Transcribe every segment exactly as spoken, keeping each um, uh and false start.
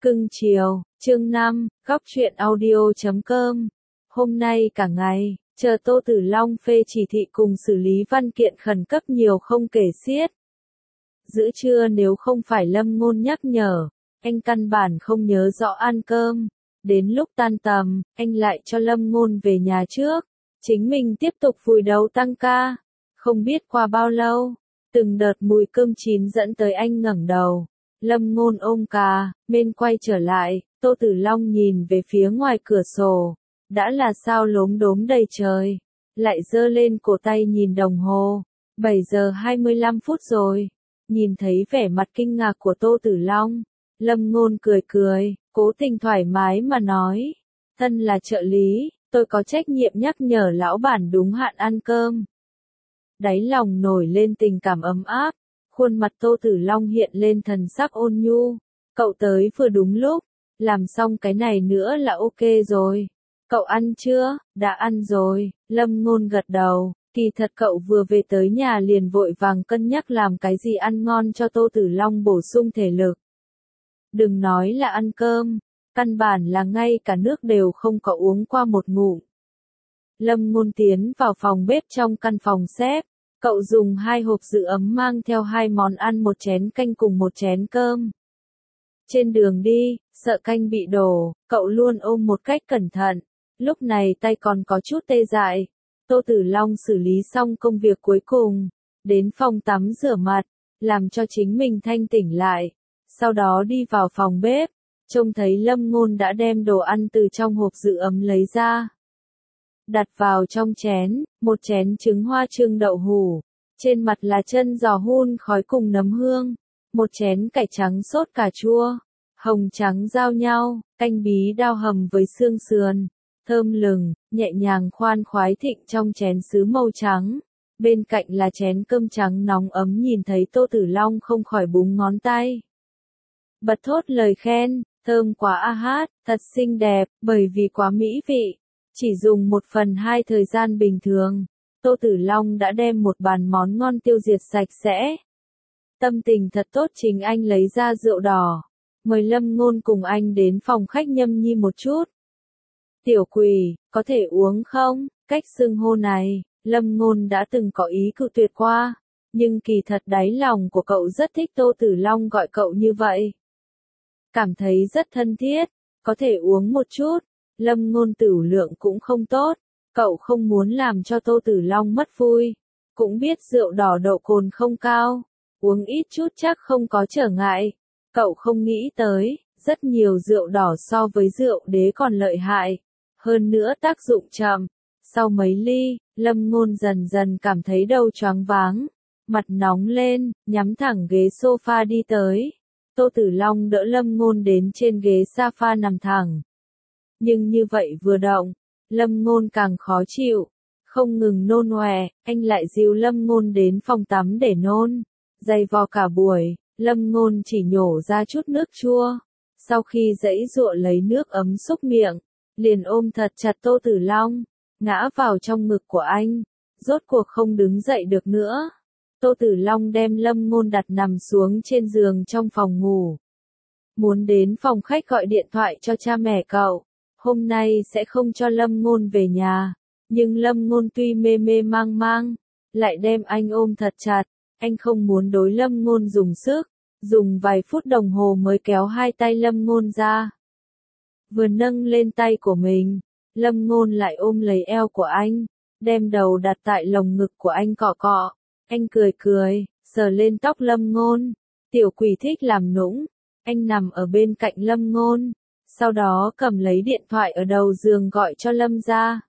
Cưng chiều, chương năm, góc truyện audio.com. Hôm nay cả ngày, chờ Tô Tử Long phê chỉ thị cùng xử lý văn kiện khẩn cấp nhiều không kể xiết. Giữa trưa nếu không phải Lâm Ngôn nhắc nhở, anh căn bản không nhớ rõ ăn cơm. Đến lúc tan tầm, anh lại cho Lâm Ngôn về nhà trước. Chính mình tiếp tục vùi đầu tăng ca. Không biết qua bao lâu, từng đợt mùi cơm chín dẫn tới anh ngẩng đầu. Lâm Ngôn ôm cà, bên quay trở lại, Tô Tử Long nhìn về phía ngoài cửa sổ. Đã là sao lốm đốm đầy trời. Lại giơ lên cổ tay nhìn đồng hồ. bảy giờ hai mươi lăm phút rồi. Nhìn thấy vẻ mặt kinh ngạc của Tô Tử Long. Lâm Ngôn cười cười, cố tình thoải mái mà nói. Thân là trợ lý, tôi có trách nhiệm nhắc nhở lão bản đúng hạn ăn cơm. Đáy lòng nổi lên tình cảm ấm áp. Khuôn mặt Tô Tử Long hiện lên thần sắc ôn nhu. Cậu tới vừa đúng lúc. Làm xong cái này nữa là ok rồi. Cậu ăn chưa? Đã ăn rồi. Lâm Ngôn gật đầu. Kỳ thật cậu vừa về tới nhà liền vội vàng cân nhắc làm cái gì ăn ngon cho Tô Tử Long bổ sung thể lực. Đừng nói là ăn cơm. Căn bản là ngay cả nước đều không có uống qua một ngụm. Lâm Ngôn tiến vào phòng bếp trong căn phòng xếp. Cậu dùng hai hộp giữ ấm mang theo hai món ăn, một chén canh cùng một chén cơm. Trên đường đi, sợ canh bị đổ, cậu luôn ôm một cách cẩn thận. Lúc này tay còn có chút tê dại. Tô Tử Long xử lý xong công việc cuối cùng, đến phòng tắm rửa mặt, làm cho chính mình thanh tỉnh lại. Sau đó đi vào phòng bếp, trông thấy Lâm Ngôn đã đem đồ ăn từ trong hộp giữ ấm lấy ra. Đặt vào trong chén, một chén trứng hoa trưng đậu hủ, trên mặt là chân giò hun khói cùng nấm hương, một chén cải trắng sốt cà chua, hồng trắng giao nhau, canh bí đao hầm với xương sườn, thơm lừng, nhẹ nhàng khoan khoái thịnh trong chén sứ màu trắng. Bên cạnh là chén cơm trắng nóng ấm, nhìn thấy Tô Tử Long không khỏi búng ngón tay. Bật thốt lời khen, thơm quá a hát, thật xinh đẹp, bởi vì quá mỹ vị. Chỉ dùng một phần hai thời gian bình thường, Tô Tử Long đã đem một bàn món ngon tiêu diệt sạch sẽ. Tâm tình thật tốt, chính anh lấy ra rượu đỏ, mời Lâm Ngôn cùng anh đến phòng khách nhâm nhi một chút. Tiểu Quỳ, có thể uống không? Cách xưng hô này, Lâm Ngôn đã từng có ý cự tuyệt qua, nhưng kỳ thật đáy lòng của cậu rất thích Tô Tử Long gọi cậu như vậy. Cảm thấy rất thân thiết, có thể uống một chút. Lâm Ngôn tửu lượng cũng không tốt, cậu không muốn làm cho Tô Tử Long mất vui, cũng biết rượu đỏ độ cồn không cao, uống ít chút chắc không có trở ngại. Cậu không nghĩ tới, rất nhiều rượu đỏ so với rượu đế còn lợi hại, hơn nữa tác dụng chậm. Sau mấy ly, Lâm Ngôn dần dần cảm thấy đầu choáng váng, mặt nóng lên, nhắm thẳng ghế sofa đi tới. Tô Tử Long đỡ Lâm Ngôn đến trên ghế sofa nằm thẳng. Nhưng như vậy vừa động, Lâm Ngôn càng khó chịu, không ngừng nôn ọe, anh lại dìu Lâm Ngôn đến phòng tắm để nôn. Dày vò cả buổi, Lâm Ngôn chỉ nhổ ra chút nước chua. Sau khi giãy giụa lấy nước ấm xúc miệng, liền ôm thật chặt Tô Tử Long, ngã vào trong ngực của anh, rốt cuộc không đứng dậy được nữa. Tô Tử Long đem Lâm Ngôn đặt nằm xuống trên giường trong phòng ngủ. Muốn đến phòng khách gọi điện thoại cho cha mẹ cậu. Hôm nay sẽ không cho Lâm Ngôn về nhà, nhưng Lâm Ngôn tuy mê mê mang mang, lại đem anh ôm thật chặt. Anh không muốn đối Lâm Ngôn dùng sức, dùng vài phút đồng hồ mới kéo hai tay Lâm Ngôn ra. Vừa nâng lên tay của mình, Lâm Ngôn lại ôm lấy eo của anh, đem đầu đặt tại lồng ngực của anh cọ cọ. Anh cười cười, sờ lên tóc Lâm Ngôn. Tiểu Quỳ thích làm nũng. Anh nằm ở bên cạnh Lâm Ngôn, sau đó cầm lấy điện thoại ở đầu giường gọi cho Lâm gia.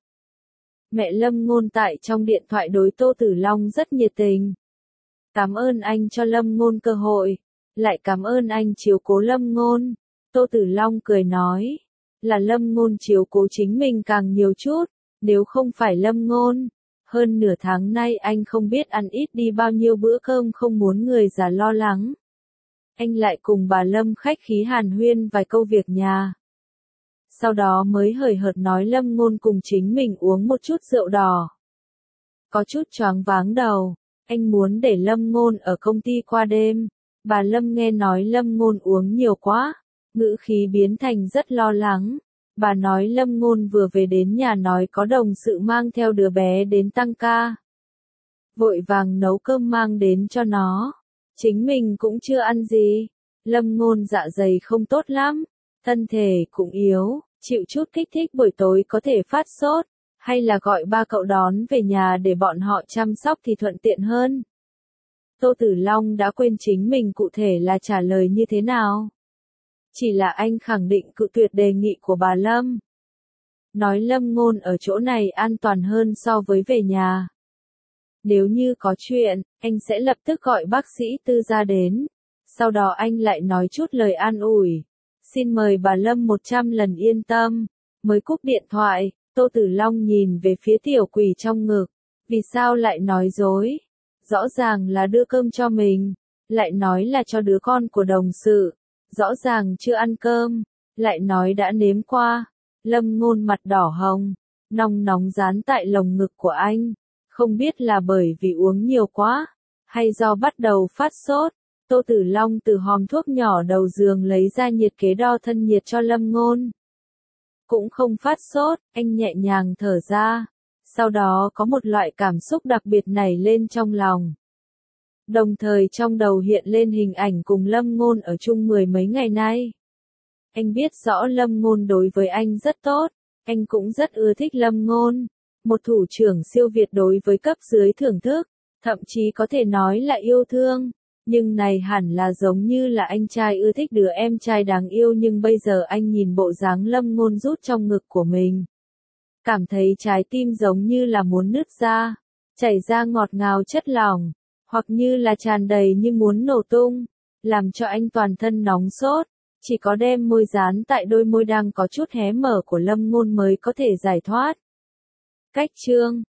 Mẹ Lâm Ngôn tại trong điện thoại đối Tô Tử Long rất nhiệt tình. Cảm ơn anh cho Lâm Ngôn cơ hội, lại cảm ơn anh chiếu cố Lâm Ngôn. Tô Tử Long cười nói, là Lâm Ngôn chiếu cố chính mình càng nhiều chút, nếu không phải Lâm Ngôn, hơn nửa tháng nay anh không biết ăn ít đi bao nhiêu bữa cơm, không muốn người già lo lắng. Anh lại cùng bà Lâm khách khí hàn huyên vài câu việc nhà. Sau đó mới hời hợt nói Lâm Ngôn cùng chính mình uống một chút rượu đỏ. Có chút choáng váng đầu, anh muốn để Lâm Ngôn ở công ty qua đêm. Bà Lâm nghe nói Lâm Ngôn uống nhiều quá, ngữ khí biến thành rất lo lắng. Bà nói Lâm Ngôn vừa về đến nhà nói có đồng sự mang theo đứa bé đến tăng ca. Vội vàng nấu cơm mang đến cho nó. Chính mình cũng chưa ăn gì. Lâm Ngôn dạ dày không tốt lắm, thân thể cũng yếu, chịu chút kích thích buổi tối có thể phát sốt, hay là gọi ba cậu đón về nhà để bọn họ chăm sóc thì thuận tiện hơn. Tô Tử Long đã quên chính mình cụ thể là trả lời như thế nào. Chỉ là anh khẳng định cự tuyệt đề nghị của bà Lâm. Nói Lâm Ngôn ở chỗ này an toàn hơn so với về nhà. Nếu như có chuyện, anh sẽ lập tức gọi bác sĩ tư gia đến. Sau đó anh lại nói chút lời an ủi. Xin mời bà Lâm một trăm lần yên tâm. Mới cúp điện thoại, Tô Tử Long nhìn về phía tiểu quỷ trong ngực. Vì sao lại nói dối? Rõ ràng là đưa cơm cho mình, lại nói là cho đứa con của đồng sự. Rõ ràng chưa ăn cơm, lại nói đã nếm qua. Lâm Ngôn mặt đỏ hồng, nóng nóng dán tại lồng ngực của anh. Không biết là bởi vì uống nhiều quá, hay do bắt đầu phát sốt. Tô Tử Long từ hòm thuốc nhỏ đầu giường lấy ra nhiệt kế đo thân nhiệt cho Lâm Ngôn. Cũng không phát sốt, anh nhẹ nhàng thở ra. Sau đó có một loại cảm xúc đặc biệt nảy lên trong lòng. Đồng thời trong đầu hiện lên hình ảnh cùng Lâm Ngôn ở chung mười mấy ngày nay. Anh biết rõ Lâm Ngôn đối với anh rất tốt, anh cũng rất ưa thích Lâm Ngôn. Một thủ trưởng siêu việt đối với cấp dưới thưởng thức, thậm chí có thể nói là yêu thương. Nhưng này hẳn là giống như là anh trai ưa thích đứa em trai đáng yêu, nhưng bây giờ anh nhìn bộ dáng Lâm Ngôn rút trong ngực của mình. Cảm thấy trái tim giống như là muốn nứt ra, chảy ra ngọt ngào chất lỏng, hoặc như là tràn đầy như muốn nổ tung, làm cho anh toàn thân nóng sốt, chỉ có đem môi dán tại đôi môi đang có chút hé mở của Lâm Ngôn mới có thể giải thoát. Cách chương